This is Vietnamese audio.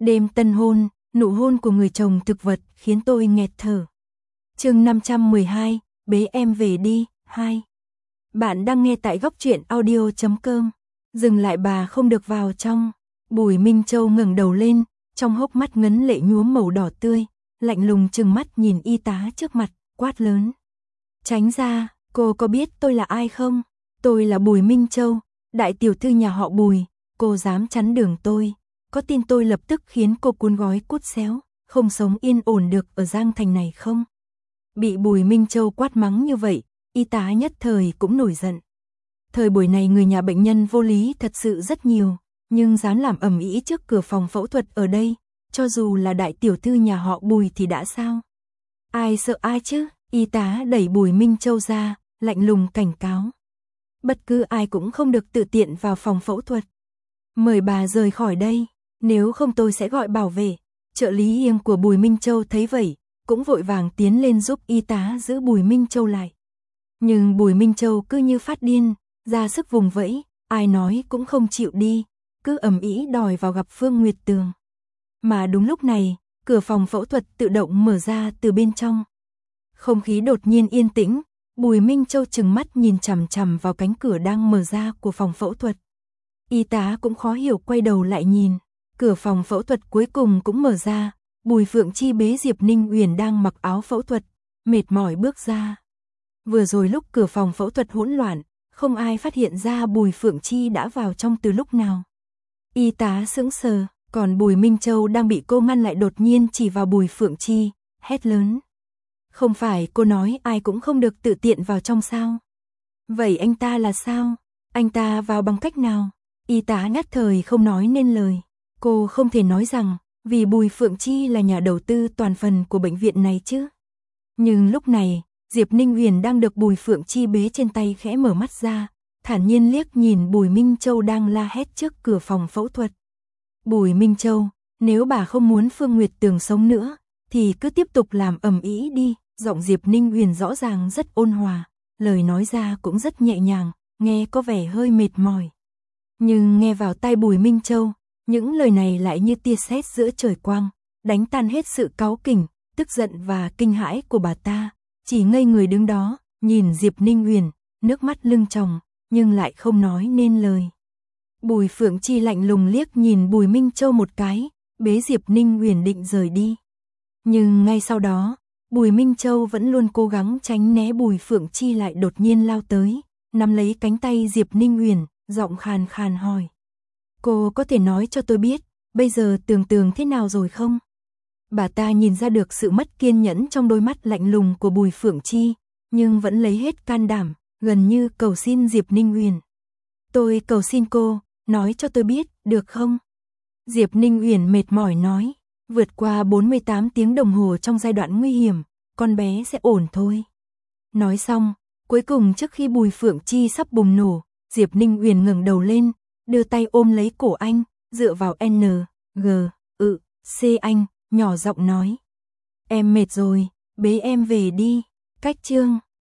Đêm tân hôn, nụ hôn của người chồng thực vật khiến tôi nghẹt thở. Chương 512, bế em về đi, 2. Bạn đang nghe tại góc truyện audio.com. Dừng lại, bà không được vào trong. Bùi Minh Châu ngẩng đầu lên, trong hốc mắt ngấn lệ nhuốm màu đỏ tươi, lạnh lùng trừng mắt nhìn y tá trước mặt, quát lớn. Tránh ra, cô có biết tôi là ai không? Tôi là Bùi Minh Châu, đại tiểu thư nhà họ Bùi, cô dám chắn đường tôi. Có tin tôi lập tức khiến cô cuốn gói cút xéo, không sống yên ổn được ở Giang Thành này không? Bị Bùi Minh Châu quát mắng như vậy, y tá nhất thời cũng nổi giận. Thời buổi này người nhà bệnh nhân vô lý thật sự rất nhiều, nhưng dám làm ầm ĩ trước cửa phòng phẫu thuật ở đây, cho dù là đại tiểu thư nhà họ Bùi thì đã sao? Ai sợ ai chứ? Y tá đẩy Bùi Minh Châu ra, lạnh lùng cảnh cáo. Bất cứ ai cũng không được tự tiện vào phòng phẫu thuật. Mời bà rời khỏi đây, nếu không tôi sẽ gọi bảo vệ. Trợ lý Yêm của Bùi Minh Châu thấy vậy, cũng vội vàng tiến lên giúp y tá giữ Bùi Minh Châu lại. Nhưng Bùi Minh Châu cứ như phát điên, ra sức vùng vẫy, ai nói cũng không chịu đi, cứ ầm ĩ đòi vào gặp Phương Nguyệt Tường. Mà đúng lúc này, cửa phòng phẫu thuật tự động mở ra từ bên trong. Không khí đột nhiên yên tĩnh, Bùi Minh Châu trừng mắt nhìn chằm chằm vào cánh cửa đang mở ra của phòng phẫu thuật. Y tá cũng khó hiểu quay đầu lại nhìn, cửa phòng phẫu thuật cuối cùng cũng mở ra, Bùi Phượng Chi bế Diệp Ninh Uyển đang mặc áo phẫu thuật, mệt mỏi bước ra. Vừa rồi lúc cửa phòng phẫu thuật hỗn loạn, không ai phát hiện ra Bùi Phượng Chi đã vào trong từ lúc nào. Y tá sững sờ, còn Bùi Minh Châu đang bị cô ngăn lại đột nhiên chỉ vào Bùi Phượng Chi, hét lớn. Không phải cô nói ai cũng không được tự tiện vào trong sao? Vậy anh ta là sao? Anh ta vào bằng cách nào? Y tá nhất thời không nói nên lời. Cô không thể nói rằng, vì Bùi Phượng Chi là nhà đầu tư toàn phần của bệnh viện này chứ. Nhưng lúc này, Diệp Ninh Uyển đang được Bùi Phượng Chi bế trên tay khẽ mở mắt ra, thản nhiên liếc nhìn Bùi Minh Châu đang la hét trước cửa phòng phẫu thuật. Bùi Minh Châu, nếu bà không muốn Phương Nguyệt Tường sống nữa, thì cứ tiếp tục làm ầm ĩ đi. Giọng Diệp Ninh Uyển rõ ràng rất ôn hòa, lời nói ra cũng rất nhẹ nhàng, nghe có vẻ hơi mệt mỏi. Nhưng nghe vào tai Bùi Minh Châu, những lời này lại như tia sét giữa trời quang, đánh tan hết sự cáu kỉnh, tức giận và kinh hãi của bà ta, chỉ ngây người đứng đó, nhìn Diệp Ninh Uyển, nước mắt lưng tròng, nhưng lại không nói nên lời. Bùi Phượng Chi lạnh lùng liếc nhìn Bùi Minh Châu một cái, bế Diệp Ninh Uyển định rời đi. Nhưng ngay sau đó, Bùi Minh Châu vẫn luôn cố gắng tránh né Bùi Phượng Chi lại đột nhiên lao tới, nắm lấy cánh tay Diệp Ninh Uyển, giọng khàn khàn hỏi. Cô có thể nói cho tôi biết, bây giờ Tường Tường thế nào rồi không? Bà ta nhìn ra được sự mất kiên nhẫn trong đôi mắt lạnh lùng của Bùi Phượng Chi, nhưng vẫn lấy hết can đảm, gần như cầu xin Diệp Ninh Uyển. Tôi cầu xin cô, nói cho tôi biết, được không? Diệp Ninh Uyển mệt mỏi nói. Vượt qua 48 tiếng đồng hồ trong giai đoạn nguy hiểm, con bé sẽ ổn thôi. Nói xong, cuối cùng trước khi Bùi Phượng Chi sắp bùng nổ, Diệp Ninh Uyển ngẩng đầu lên, đưa tay ôm lấy cổ anh, dựa vào N, G, C anh, nhỏ giọng nói. Em mệt rồi, bế em về đi. Cách chương